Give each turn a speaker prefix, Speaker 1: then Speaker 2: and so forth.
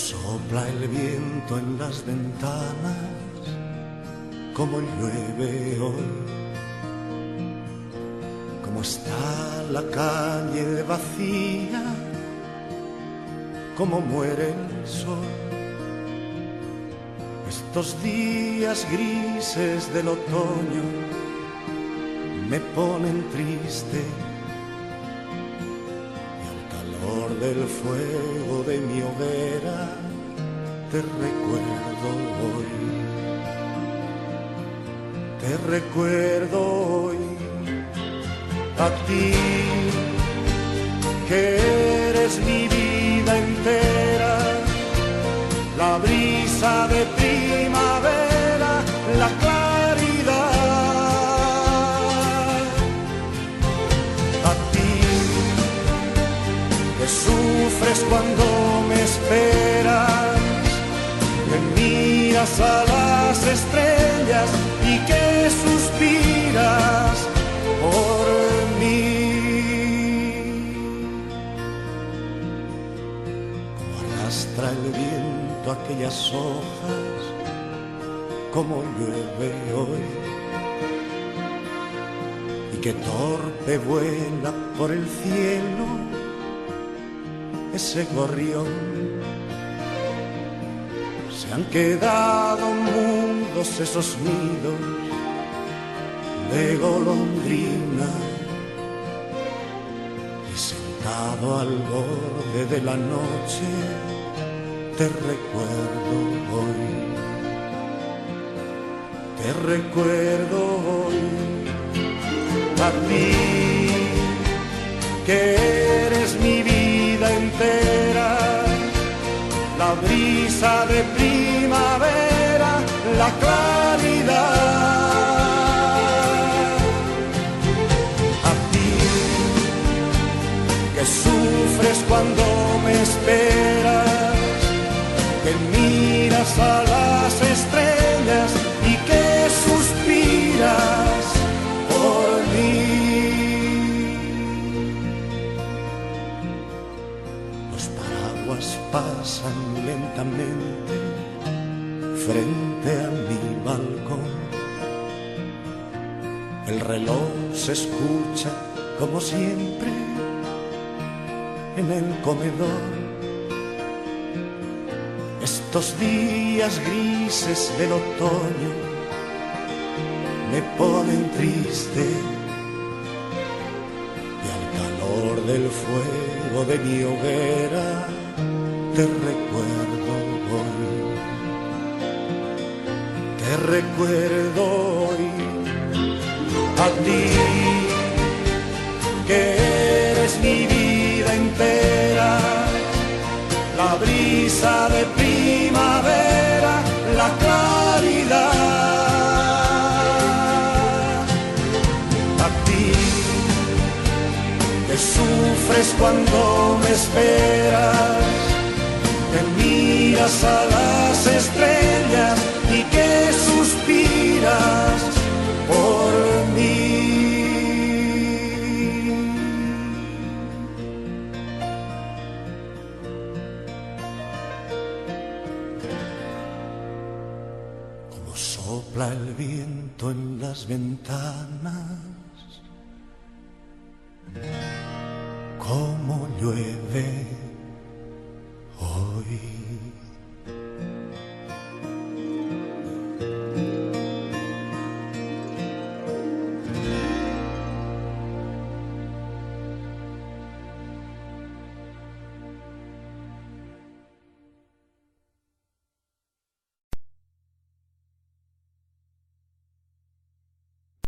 Speaker 1: Sopla el viento en las ventanas, como llueve hoy, como está la calle vacía, como muere el sol. Estos días grises del otoño me ponen triste, del fuego de mi hoguera te recuerdo hoy, te recuerdo hoy, a ti que eres mi vida entera, la brisa de primavera, la claridad. Sufres cuando me esperas, que miras a las estrellas y que suspiras por mí. Como arrastra el viento aquellas hojas, como llueve hoy, y que torpe vuela por el cielo ese gorrión. Se han quedado mudos esos nidos de golondrina, y sentado al borde de la noche te recuerdo hoy, te recuerdo hoy, a ti que eres mi vida entera, la brisa de primavera, la claridad. A ti que sufres cuando me esperas, que miras a las estrellas y que suspiras por mí. Pasan lentamente frente a mi balcón, el reloj se escucha como siempre en el comedor. Estos días grises del otoño me ponen triste, y al calor del fuego de mi hoguera te recuerdo hoy, te recuerdo hoy, a ti que eres mi vida entera, la brisa de primavera, la claridad. A ti que sufres cuando me esperas, que miras a las estrellas y que suspiras por mí. Como sopla el viento en las ventanas, como llueve hoy.